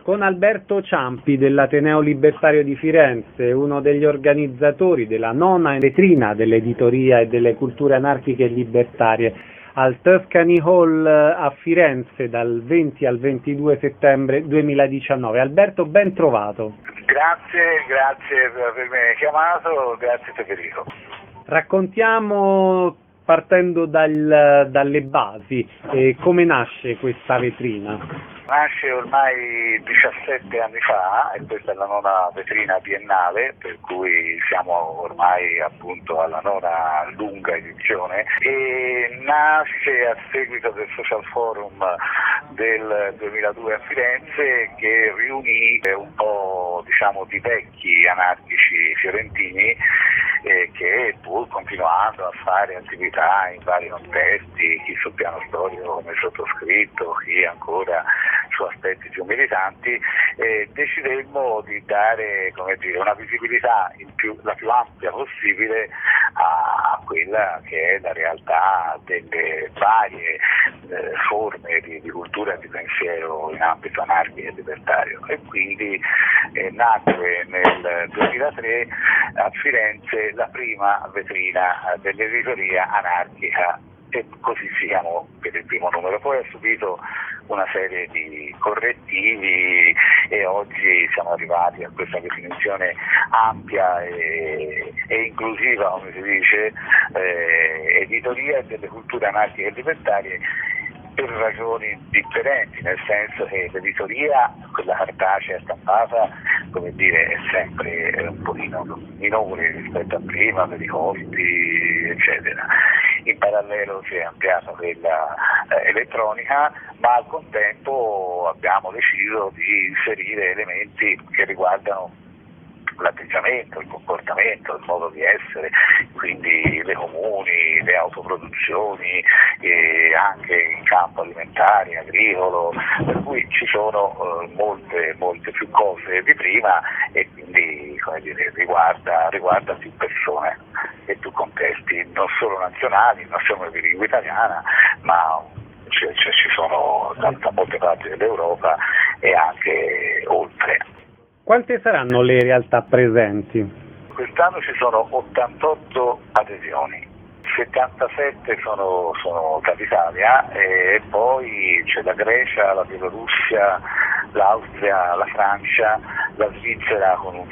con Alberto Ciampi dell'Ateneo Libertario di Firenze, uno degli organizzatori della 9ª vetrina dell'editoria e delle culture anarchiche e libertarie al Tuscany Hall a Firenze dal 20 al 22 settembre 2019. Alberto, ben trovato. Grazie per avermi chiamato, grazie Federico. Raccontiamo, partendo dalle basi, come nasce questa vetrina? Nasce ormai 17 anni fa e questa è la 9ª vetrina biennale, per cui siamo ormai appunto alla 9ª lunga edizione, e nasce a seguito del Social Forum del 2002 a Firenze, che riunì un po' di vecchi anarchici fiorentini che pur continuando a fare attività in vari contesti, chi sul piano storico come sottoscritto, chi ancora su aspetti più militanti, decidemmo di dare una visibilità la più ampia possibile a quella che è la realtà delle varie forme di cultura e di pensiero in ambito anarchico e libertario. E quindi nacque nel 2003 a Firenze la prima vetrina dell'editoria anarchica, e così si chiamò per il primo numero. Poi ha subito una serie di correttivi e oggi siamo arrivati a questa definizione ampia e inclusiva, come si dice, editoria delle culture anarchiche e libertarie, per ragioni differenti, nel senso che l'editoria, quella cartacea stampata, è sempre un pochino minore rispetto a prima per i costi, eccetera. In parallelo si è ampliata quella elettronica, ma al contempo abbiamo deciso di inserire elementi che riguardano l'atteggiamento, il comportamento, il modo di essere, quindi le comuni, le autoproduzioni, anche in campo alimentare, agricolo, per cui ci sono molte più cose di prima, e quindi riguarda più persone e più contesti, non solo nazionali, non siamo di lingua italiana, ma ci sono da molte parti dell'Europa e anche oltre. Quante saranno le realtà presenti? Quest'anno ci sono 88 adesioni, 77 sono dall'Italia, e poi c'è la Grecia, la Bielorussia, l'Austria, la Francia, la Svizzera con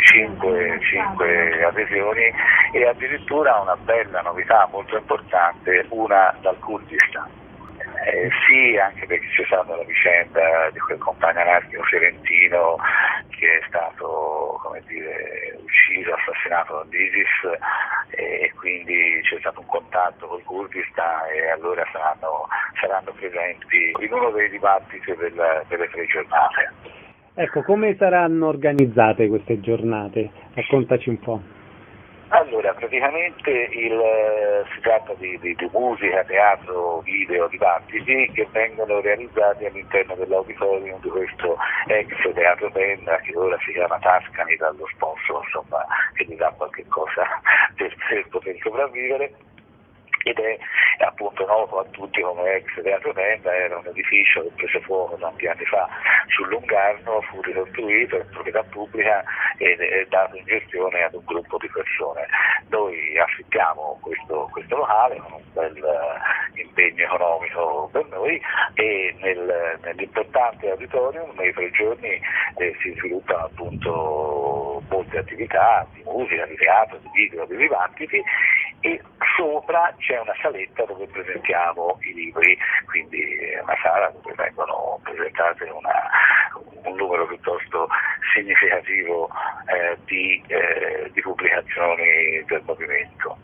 5 adesioni, e addirittura una bella novità molto importante, una dal Kurdistan. Sì, anche perché c'è stata la vicenda di quel compagno anarchico fiorentino che è stato, ucciso, assassinato dall'ISIS, e quindi c'è stato un contatto col Kurdistan, e allora saranno presenti in uno dei dibattiti delle 3 giornate. Ecco, come saranno organizzate queste giornate? Raccontaci un po'. Allora, praticamente si tratta di musica, teatro, video, dibattiti che vengono realizzati all'interno dell'auditorium di questo ex teatro Penna, che ora si chiama Tuscany dallo sponsor, che gli dà qualche cosa per poter sopravvivere. Ed è appunto noto a tutti come ex teatro Tenda. Era un edificio che prese fuoco tanti anni fa sul Lungarno, fu ricostruito, è proprietà pubblica ed è dato in gestione ad un gruppo di persone. Noi affittiamo questo locale con un bel impegno economico per noi, e nell'importante auditorium nei 3 giorni si sviluppano appunto molte attività di musica, di teatro, di video, di dibattiti, e sopra c'è una saletta dove presentiamo i libri, quindi è una sala dove vengono presentate un numero piuttosto significativo di pubblicazioni del movimento.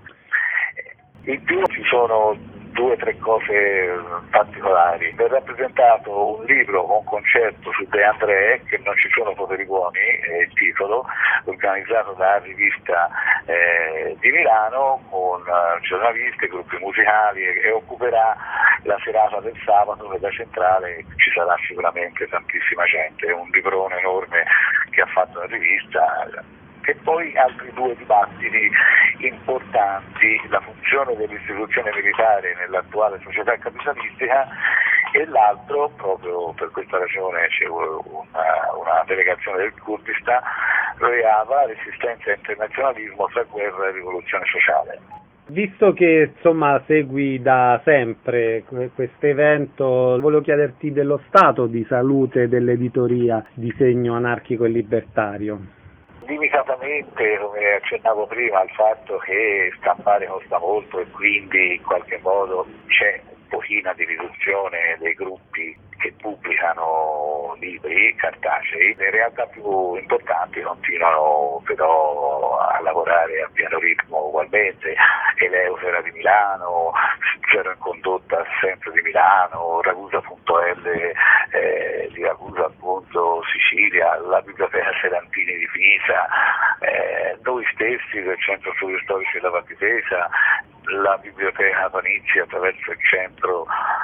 In più ci sono 2 o 3 cose particolari. Verrà presentato un libro con concerto su De André, che non ci sono poteri buoni, è il titolo, organizzato dalla rivista di Milano, con giornalisti, gruppi musicali, e occuperà la serata del sabato nella centrale. Ci sarà sicuramente tantissima gente, è un librone enorme che ha fatto la rivista. E poi altri 2 dibattiti importanti: la funzione dell'istituzione militare nell'attuale società capitalistica, e l'altro, proprio per questa ragione c'è una delegazione del Kurdistan, Rojava, resistenza e internazionalismo tra guerra e rivoluzione sociale. Visto che insomma segui da sempre questo evento, volevo chiederti dello stato di salute dell'editoria di segno anarchico e libertario. Limitatamente, come accennavo prima, al fatto che stampare costa molto e quindi in qualche modo c'è un pochino di riduzione dei gruppi che pubblicano libri cartacei. Le realtà più importanti continuano però a lavorare a pieno ritmo ugualmente. Eleutera di Milano, Zero in Condotta sempre di Milano, Ragusa.l di Ragusa, appunto, Sicilia, la Biblioteca Serantini di Pisa, noi stessi del Centro Studi Storici della Val di Pesa, la Biblioteca Panizzi attraverso il centro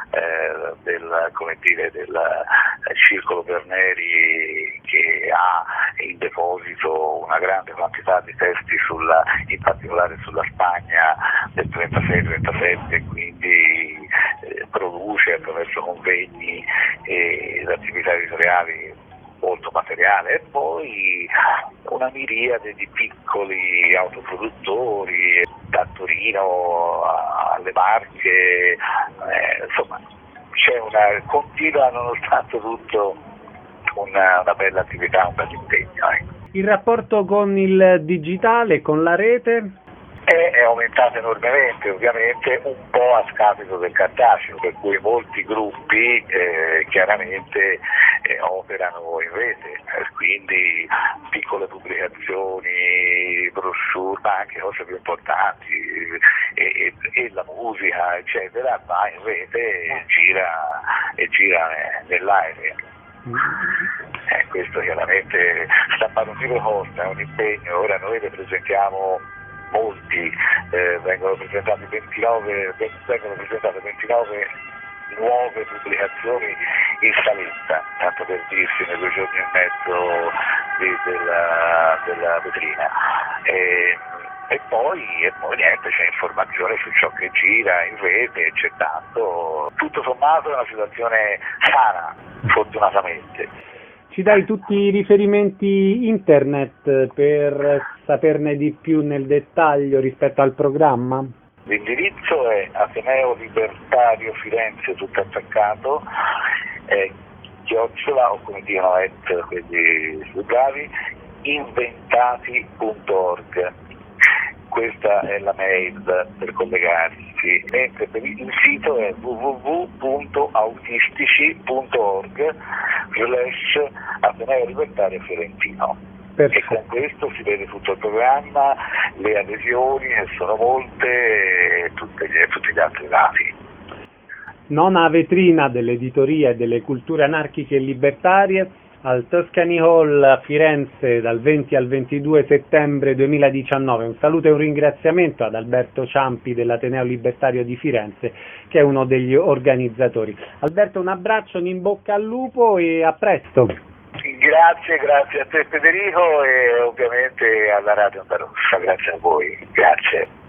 del Circolo Berneri, che ha in deposito una grande quantità di testi in particolare sulla Spagna del 36-37, quindi produce attraverso convegni e attività editoriali molto materiale, e poi una miriade di piccoli autoproduttori da Torino alle Marche, insomma continua nonostante tutto una bella attività, un bel impegno. Il rapporto con il digitale, con la rete? È aumentato enormemente, ovviamente un po' a scapito del cartaceo, per cui molti gruppi chiaramente operano in rete, quindi piccole pubblicazioni, brochure, ma anche cose più importanti, e la musica, eccetera, va in rete e gira nell'aereo. Questo chiaramente stampare un libro costa, è un impegno. Ora noi ne presentiamo molti, vengono presentate 29 nuove pubblicazioni in saletta, tanto per dirsi, nei 2 giorni e mezzo della vetrina. E poi niente, c'è informazione su ciò che gira in rete, c'è tanto. Tutto sommato è una situazione sana, fortunatamente. Ci dai tutti i riferimenti internet per saperne di più nel dettaglio rispetto al programma? L'indirizzo è Ateneo Libertario Firenze, tutto attaccato, chiocciola, o come dicono quelli più bravi, inventati.org. Questa è la mail per collegarsi, mentre per il sito è www.autistici.org/Ateneo Libertario Fiorentino. Perfetto. E con questo si vede tutto il programma, le adesioni, che sono molte, e tutti gli altri dati. Nona vetrina dell'editoria e delle culture anarchiche e libertarie al Tuscany Hall a Firenze dal 20 al 22 settembre 2019. Un saluto e un ringraziamento ad Alberto Ciampi dell'Ateneo Libertario di Firenze, che è uno degli organizzatori. Alberto, un abbraccio, un in bocca al lupo e a presto. Grazie a te Federico, e ovviamente alla Radio Onda Rossa, grazie a voi, grazie.